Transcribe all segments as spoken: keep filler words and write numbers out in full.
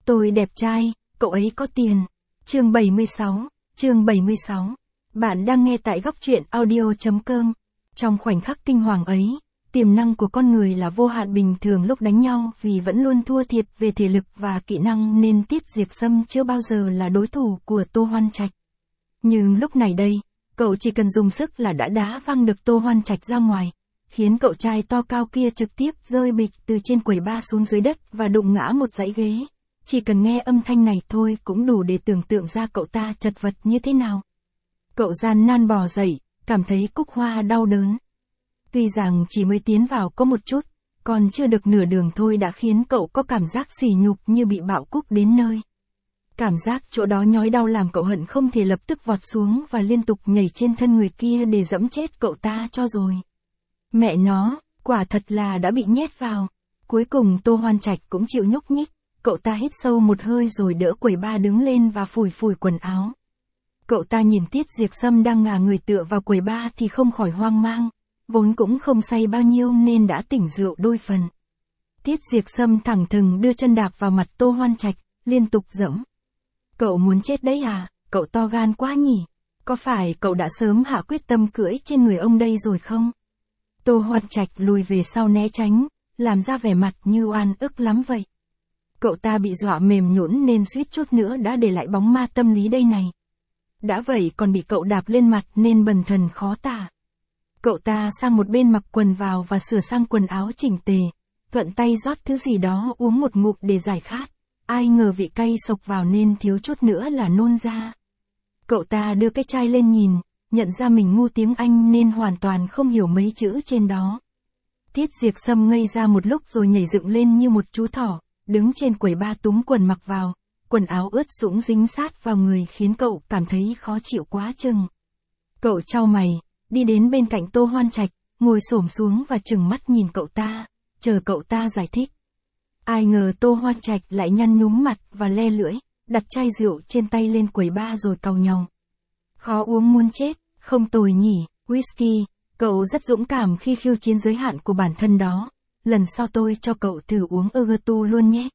Tôi đẹp trai, cậu ấy có tiền. Chương bảy mươi sáu, chương bảy mươi sáu. Bạn đang nghe tại góc truyện audio.com. Trong khoảnh khắc kinh hoàng ấy, tiềm năng của con người là vô hạn. Bình thường lúc đánh nhau vì vẫn luôn thua thiệt về thể lực và kỹ năng nên Tiết Diệp Sâm chưa bao giờ là đối thủ của Tô Hoan Trạch. Nhưng lúc này đây, cậu chỉ cần dùng sức là đã đá văng được Tô Hoan Trạch ra ngoài, khiến cậu trai to cao kia trực tiếp rơi bịch từ trên quầy bar xuống dưới đất và đụng ngã một dãy ghế. Chỉ cần nghe âm thanh này thôi cũng đủ để tưởng tượng ra cậu ta chật vật như thế nào. Cậu gian nan bò dậy, cảm thấy cúc hoa đau đớn. Tuy rằng chỉ mới tiến vào có một chút, còn chưa được nửa đường thôi đã khiến cậu có cảm giác sỉ nhục như bị bạo cúc đến nơi. Cảm giác chỗ đó nhói đau làm cậu hận không thể lập tức vọt xuống và liên tục nhảy trên thân người kia để dẫm chết cậu ta cho rồi. Mẹ nó, quả thật là đã bị nhét vào. Cuối cùng Tô Hoan Trạch cũng chịu nhúc nhích, cậu ta hít sâu một hơi rồi đỡ quầy bar đứng lên và phủi phủi quần áo. Cậu ta nhìn Tiết Diệp Sâm đang ngả người tựa vào quầy bar thì không khỏi hoang mang, vốn cũng không say bao nhiêu nên đã tỉnh rượu đôi phần. Tiết Diệp Sâm thẳng thừng đưa chân đạp vào mặt Tô Hoan Trạch, liên tục dẫm. Cậu muốn chết đấy à, cậu to gan quá nhỉ, có phải cậu đã sớm hạ quyết tâm cưỡi trên người ông đây rồi không? Tô Hoan Trạch lùi về sau né tránh, làm ra vẻ mặt như oan ức lắm vậy. Cậu ta bị dọa mềm nhũn nên suýt chút nữa đã để lại bóng ma tâm lý đây này. Đã vậy còn bị cậu đạp lên mặt nên bần thần khó tả. Cậu ta sang một bên mặc quần vào và sửa sang quần áo chỉnh tề, thuận tay rót thứ gì đó uống một ngụm để giải khát. Ai ngờ vị cay sộc vào nên thiếu chút nữa là nôn ra. Cậu ta đưa cái chai lên nhìn, nhận ra mình ngu tiếng Anh nên hoàn toàn không hiểu mấy chữ trên đó. Tiết Diệp Sâm ngây ra một lúc rồi nhảy dựng lên như một chú thỏ, đứng trên quầy bar túm quần mặc vào, quần áo ướt sũng dính sát vào người khiến cậu cảm thấy khó chịu quá chừng. Cậu chau mày, đi đến bên cạnh Tô Hoan Trạch, ngồi xổm xuống và trừng mắt nhìn cậu ta, chờ cậu ta giải thích. Ai ngờ Tô Hoan Trạch lại nhăn nhúm mặt và le lưỡi, đặt chai rượu trên tay lên quầy bar rồi cau nhàu. Khó uống muốn chết, không tồi nhỉ, whisky, cậu rất dũng cảm khi khiêu chiến giới hạn của bản thân đó. Lần sau tôi cho cậu thử uống Ergetu luôn nhé.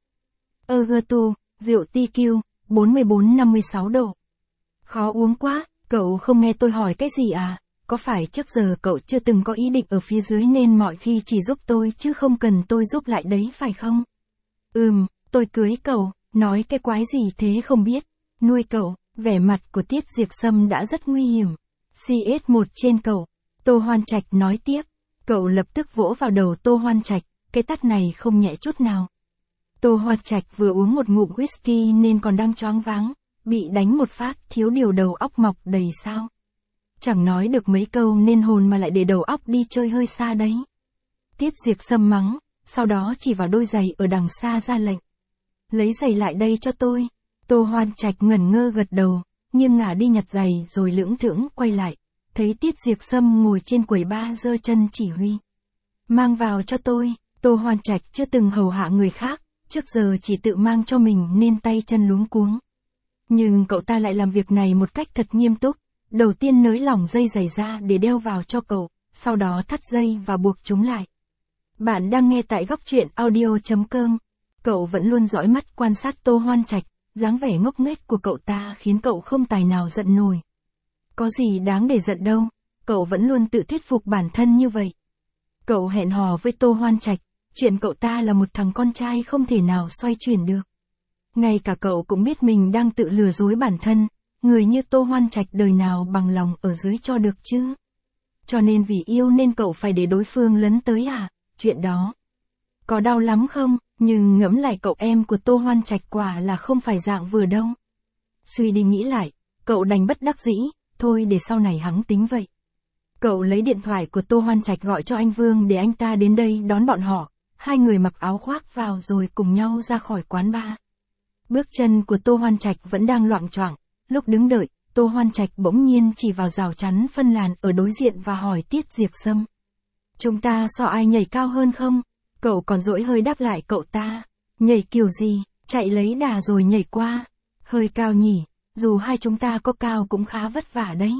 Ergetu, rượu tê quy, bốn mươi bốn năm mươi sáu độ. Khó uống quá, cậu không nghe tôi hỏi cái gì à? Có phải trước giờ cậu chưa từng có ý định ở phía dưới nên mọi khi chỉ giúp tôi chứ không cần tôi giúp lại đấy phải không? Ừm, tôi cưới cậu, nói cái quái gì thế không biết. Nuôi cậu, vẻ mặt của Tiết Diệp Sâm đã rất nguy hiểm. xê ét một trên cậu. Tô Hoan Trạch nói tiếp. Cậu lập tức vỗ vào đầu Tô Hoan Trạch, cái tát này không nhẹ chút nào. Tô Hoan Trạch vừa uống một ngụm whisky nên còn đang choáng váng, bị đánh một phát thiếu điều đầu óc mọc đầy sao. Chẳng nói được mấy câu nên hồn mà lại để đầu óc đi chơi hơi xa đấy. Tiết Diệp Sâm mắng, sau đó chỉ vào đôi giày ở đằng xa ra lệnh. Lấy giày lại đây cho tôi. Tô Hoan Trạch ngẩn ngơ gật đầu, nghiêng ngả đi nhặt giày rồi lưỡng thưởng quay lại. Thấy Tiết Diệp Sâm ngồi trên quầy bar giơ chân chỉ huy. Mang vào cho tôi. Tô Hoan Trạch chưa từng hầu hạ người khác, trước giờ chỉ tự mang cho mình nên tay chân luống cuống. Nhưng cậu ta lại làm việc này một cách thật nghiêm túc. Đầu tiên nới lỏng dây giày ra để đeo vào cho cậu, sau đó thắt dây và buộc chúng lại. Bạn đang nghe tại góc truyện audio.com. Cậu vẫn luôn dõi mắt quan sát Tô Hoan Trạch, dáng vẻ ngốc nghếch của cậu ta khiến cậu không tài nào giận nổi. Có gì đáng để giận đâu, cậu vẫn luôn tự thuyết phục bản thân như vậy. Cậu hẹn hò với Tô Hoan Trạch, chuyện cậu ta là một thằng con trai không thể nào xoay chuyển được. Ngay cả cậu cũng biết mình đang tự lừa dối bản thân, người như Tô Hoan Trạch đời nào bằng lòng ở dưới cho được chứ. Cho nên vì yêu nên cậu phải để đối phương lấn tới à, chuyện đó. Có đau lắm không, nhưng ngẫm lại cậu em của Tô Hoan Trạch quả là không phải dạng vừa đâu. Suy đi nghĩ lại, cậu đành bất đắc dĩ, thôi để sau này hắn tính vậy. Cậu lấy điện thoại của Tô Hoan Trạch gọi cho anh Vương để anh ta đến đây đón bọn họ, hai người mặc áo khoác vào rồi cùng nhau ra khỏi quán bar. Bước chân của Tô Hoan Trạch vẫn đang loạng choạng, lúc đứng đợi, Tô Hoan Trạch bỗng nhiên chỉ vào rào chắn phân làn ở đối diện và hỏi Tiết Diệp Sâm. Chúng ta so ai nhảy cao hơn không? Cậu còn dỗi hơi đáp lại cậu ta. Nhảy kiểu gì, chạy lấy đà rồi nhảy qua. Hơi cao nhỉ, dù hai chúng ta có cao cũng khá vất vả đấy.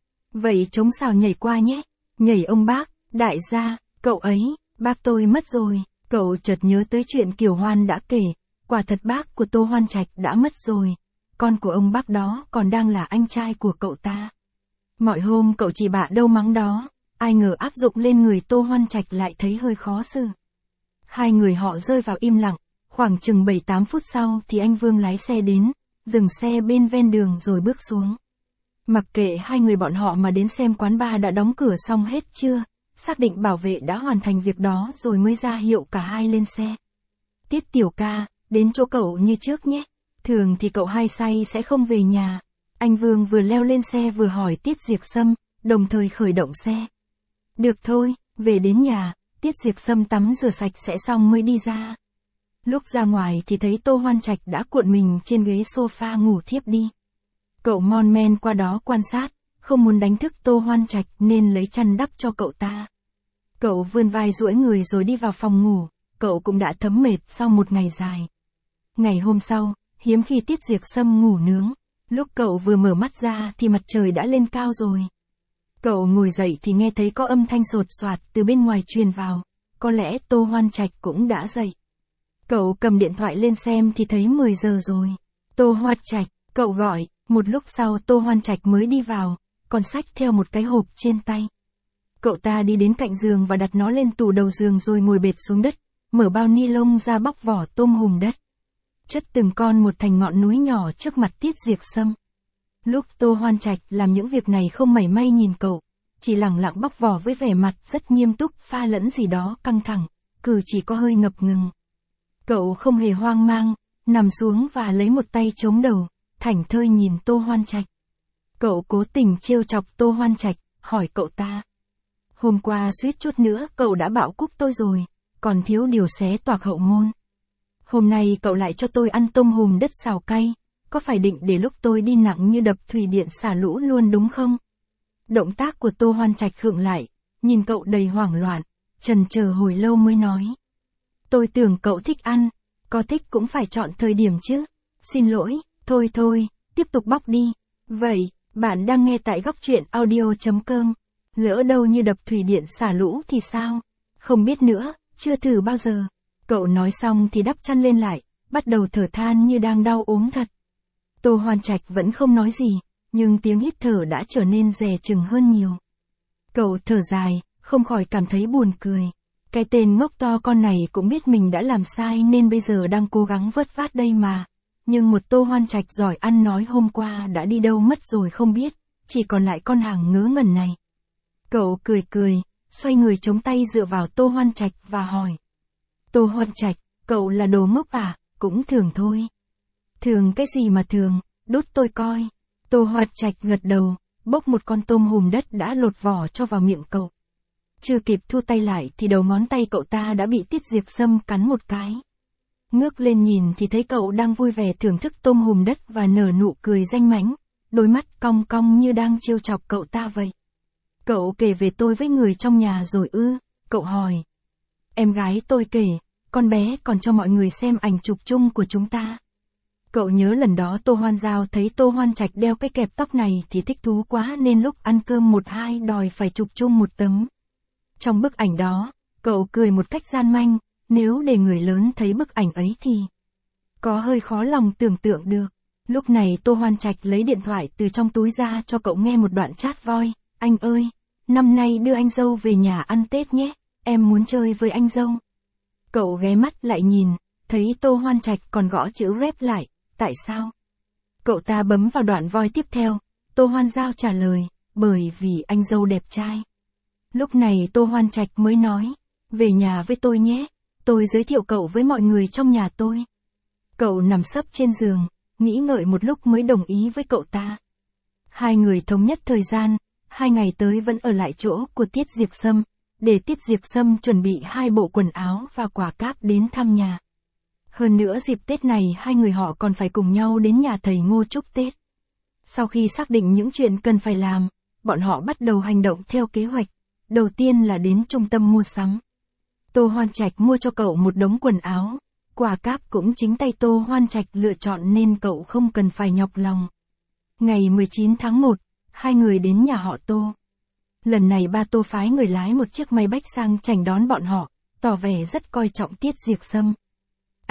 Vậy chống xào nhảy qua nhé. Nhảy ông bác, đại gia, cậu ấy, bác tôi mất rồi. Cậu chợt nhớ tới chuyện Kiều Hoan đã kể. Quả thật bác của Tô Hoan Trạch đã mất rồi, con của ông bác đó còn đang là anh trai của cậu ta. Mọi hôm cậu chỉ bạ đâu mắng đó, ai ngờ áp dụng lên người Tô Hoan Trạch lại thấy hơi khó xử. Hai người họ rơi vào im lặng, khoảng chừng bảy tám phút sau thì anh Vương lái xe đến, dừng xe bên ven đường rồi bước xuống. Mặc kệ hai người bọn họ mà đến xem quán bar đã đóng cửa xong hết chưa, xác định bảo vệ đã hoàn thành việc đó rồi mới ra hiệu cả hai lên xe. Tiết tiểu ca, đến chỗ cậu như trước nhé, thường thì cậu hai say sẽ không về nhà. Anh Vương vừa leo lên xe vừa hỏi Tiết Diệp Sâm, đồng thời khởi động xe. Được thôi, về đến nhà, Tiết Diệp Sâm tắm rửa sạch sẽ xong mới đi ra. Lúc ra ngoài thì thấy Tô Hoan Trạch đã cuộn mình trên ghế sofa ngủ thiếp đi. Cậu mon men qua đó quan sát, không muốn đánh thức Tô Hoan Trạch nên lấy chăn đắp cho cậu ta. Cậu vươn vai duỗi người rồi đi vào phòng ngủ, cậu cũng đã thấm mệt sau một ngày dài. Ngày hôm sau, hiếm khi Tiết Diệp Sâm ngủ nướng, lúc cậu vừa mở mắt ra thì mặt trời đã lên cao rồi. Cậu ngồi dậy thì nghe thấy có âm thanh sột soạt từ bên ngoài truyền vào, có lẽ Tô Hoan Trạch cũng đã dậy. Cậu cầm điện thoại lên xem thì thấy mười giờ rồi. Tô Hoan Trạch, cậu gọi, một lúc sau Tô Hoan Trạch mới đi vào, còn xách theo một cái hộp trên tay. Cậu ta đi đến cạnh giường và đặt nó lên tủ đầu giường rồi ngồi bệt xuống đất, mở bao ni lông ra bóc vỏ tôm hùm đất. Chất từng con một thành ngọn núi nhỏ trước mặt Tiết Diệp Sâm. Lúc Tô Hoan Trạch làm những việc này không mảy may nhìn cậu, chỉ lẳng lặng bóc vỏ với vẻ mặt rất nghiêm túc pha lẫn gì đó căng thẳng, cử chỉ có hơi ngập ngừng. Cậu không hề hoang mang, nằm xuống và lấy một tay chống đầu, thảnh thơi nhìn Tô Hoan Trạch. Cậu cố tình trêu chọc Tô Hoan Trạch, hỏi cậu ta. Hôm qua suýt chút nữa cậu đã bạo cúc tôi rồi, còn thiếu điều xé toạc hậu môn. Hôm nay cậu lại cho tôi ăn tôm hùm đất xào cay, có phải định để lúc tôi đi nặng như đập thủy điện xả lũ luôn đúng không? Động tác của Tô Hoan Trạch khựng lại, nhìn cậu đầy hoảng loạn, chần chờ hồi lâu mới nói. Tôi tưởng cậu thích ăn, có thích cũng phải chọn thời điểm chứ. Xin lỗi, thôi thôi, tiếp tục bóc đi. Vậy, bạn đang nghe tại góc truyện audio chấm com. Lỡ đâu như đập thủy điện xả lũ thì sao? Không biết nữa, chưa thử bao giờ. Cậu nói xong thì đắp chăn lên lại, bắt đầu thở than như đang đau ốm thật. Tô Hoan Trạch vẫn không nói gì, nhưng tiếng hít thở đã trở nên dè chừng hơn nhiều. Cậu thở dài, không khỏi cảm thấy buồn cười. Cái tên ngốc to con này cũng biết mình đã làm sai nên bây giờ đang cố gắng vớt vát đây mà. Nhưng một Tô Hoan Trạch giỏi ăn nói hôm qua đã đi đâu mất rồi không biết, chỉ còn lại con hàng ngớ ngẩn này. Cậu cười cười, xoay người chống tay dựa vào Tô Hoan Trạch và hỏi. Tô Hoan Trạch, cậu là đồ ngốc à? Cũng thường thôi. Thường cái gì mà thường, đút tôi coi. Tô Hoan Trạch gật đầu, bốc một con tôm hùm đất đã lột vỏ cho vào miệng cậu. Chưa kịp thu tay lại thì đầu ngón tay cậu ta đã bị Tiết Diệp Sâm cắn một cái. Ngước lên nhìn thì thấy cậu đang vui vẻ thưởng thức tôm hùm đất và nở nụ cười danh mãnh, đôi mắt cong cong như đang trêu chọc cậu ta vậy. Cậu kể về tôi với người trong nhà rồi ư? Cậu hỏi. Em gái tôi kể, con bé còn cho mọi người xem ảnh chụp chung của chúng ta. Cậu nhớ lần đó Tô Hoan Giao thấy Tô Hoan Trạch đeo cái kẹp tóc này thì thích thú quá nên lúc ăn cơm một hai đòi phải chụp chung một tấm. Trong bức ảnh đó, cậu cười một cách gian manh, nếu để người lớn thấy bức ảnh ấy thì có hơi khó lòng tưởng tượng được. Lúc này Tô Hoan Trạch lấy điện thoại từ trong túi ra cho cậu nghe một đoạn chat voice. Anh ơi, năm nay đưa anh dâu về nhà ăn Tết nhé, em muốn chơi với anh dâu. Cậu ghé mắt lại nhìn, thấy Tô Hoan Trạch còn gõ chữ rep lại, tại sao? Cậu ta bấm vào đoạn voice tiếp theo, Tô Hoan Giao trả lời, bởi vì anh dâu đẹp trai. Lúc này Tô Hoan Trạch mới nói, về nhà với tôi nhé, tôi giới thiệu cậu với mọi người trong nhà tôi. Cậu nằm sấp trên giường, nghĩ ngợi một lúc mới đồng ý với cậu ta. Hai người thống nhất thời gian, hai ngày tới vẫn ở lại chỗ của Tiết Diệp Sâm, để Tiết Diệp Sâm chuẩn bị hai bộ quần áo và quà cáp đến thăm nhà. Hơn nữa dịp Tết này hai người họ còn phải cùng nhau đến nhà thầy Ngô chúc Tết. Sau khi xác định những chuyện cần phải làm, bọn họ bắt đầu hành động theo kế hoạch. Đầu tiên là đến trung tâm mua sắm. Tô Hoan Trạch mua cho cậu một đống quần áo, quà cáp cũng chính tay Tô Hoan Trạch lựa chọn nên cậu không cần phải nhọc lòng. Ngày mười chín tháng một, hai người đến nhà họ Tô. Lần này ba Tô phái người lái một chiếc máy bách sang chảnh đón bọn họ, tỏ vẻ rất coi trọng Tiết Diệp Sâm.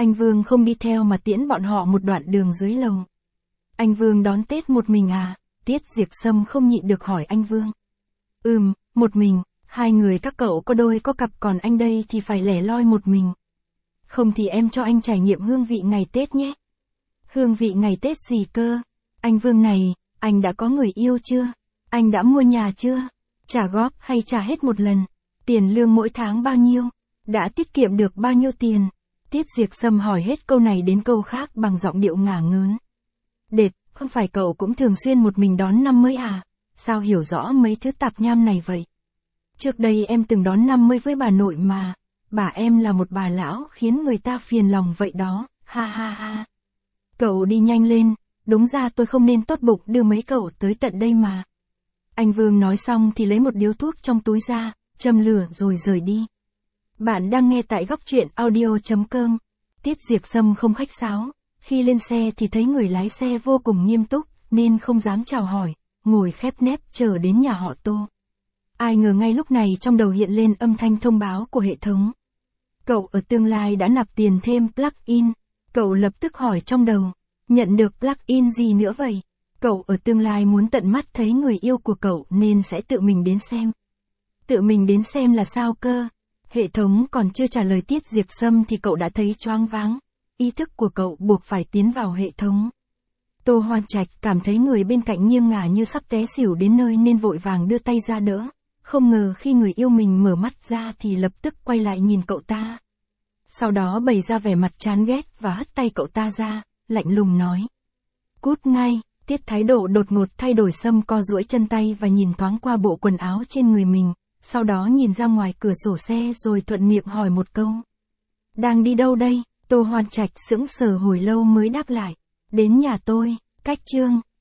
Anh Vương không đi theo mà tiễn bọn họ một đoạn đường dưới lầu. Anh Vương đón Tết một mình à? Tiết Diệp Sâm không nhịn được hỏi anh Vương. Ừm, một mình, hai người các cậu có đôi có cặp còn anh đây thì phải lẻ loi một mình. Không thì em cho anh trải nghiệm hương vị ngày Tết nhé. Hương vị ngày Tết gì cơ? Anh Vương này, anh đã có người yêu chưa? Anh đã mua nhà chưa? Trả góp hay trả hết một lần? Tiền lương mỗi tháng bao nhiêu? Đã tiết kiệm được bao nhiêu tiền? Tiết Diệp Sâm hỏi hết câu này đến câu khác bằng giọng điệu ngả ngớn. Đệt, không phải cậu cũng thường xuyên một mình đón năm mới à? Sao hiểu rõ mấy thứ tạp nham này vậy? Trước đây em từng đón năm mới với bà nội mà. Bà em là một bà lão khiến người ta phiền lòng vậy đó, ha ha ha. Cậu đi nhanh lên, đúng ra tôi không nên tốt bụng đưa mấy cậu tới tận đây mà. Anh Vương nói xong thì lấy một điếu thuốc trong túi ra, châm lửa rồi rời đi. Bạn đang nghe tại góc truyện audio.com. Tiết Diệp Sâm không khách sáo, khi lên xe thì thấy người lái xe vô cùng nghiêm túc, nên không dám chào hỏi, ngồi khép nép chờ đến nhà họ Tô. Ai ngờ ngay lúc này trong đầu hiện lên âm thanh thông báo của hệ thống. Cậu ở tương lai đã nạp tiền thêm plug-in. Cậu lập tức hỏi trong đầu, nhận được plug-in gì nữa vậy? Cậu ở tương lai muốn tận mắt thấy người yêu của cậu nên sẽ tự mình đến xem. Tự mình đến xem là sao cơ? Hệ thống còn chưa trả lời Tiết Diệp Sâm thì cậu đã thấy choáng váng. Ý thức của cậu buộc phải tiến vào hệ thống. Tô Hoan Trạch cảm thấy người bên cạnh nghiêng ngả như sắp té xỉu đến nơi nên vội vàng đưa tay ra đỡ. Không ngờ khi người yêu mình mở mắt ra thì lập tức quay lại nhìn cậu ta. Sau đó bày ra vẻ mặt chán ghét và hất tay cậu ta ra, lạnh lùng nói. Cút ngay. Tiết thái độ đột ngột thay đổi. Sâm co duỗi chân tay và nhìn thoáng qua bộ quần áo trên người mình, sau đó nhìn ra ngoài cửa sổ xe rồi thuận miệng hỏi một câu. Đang đi đâu đây? Tô Hoan Trạch sững sờ hồi lâu mới đáp lại. Đến nhà tôi. Cách chương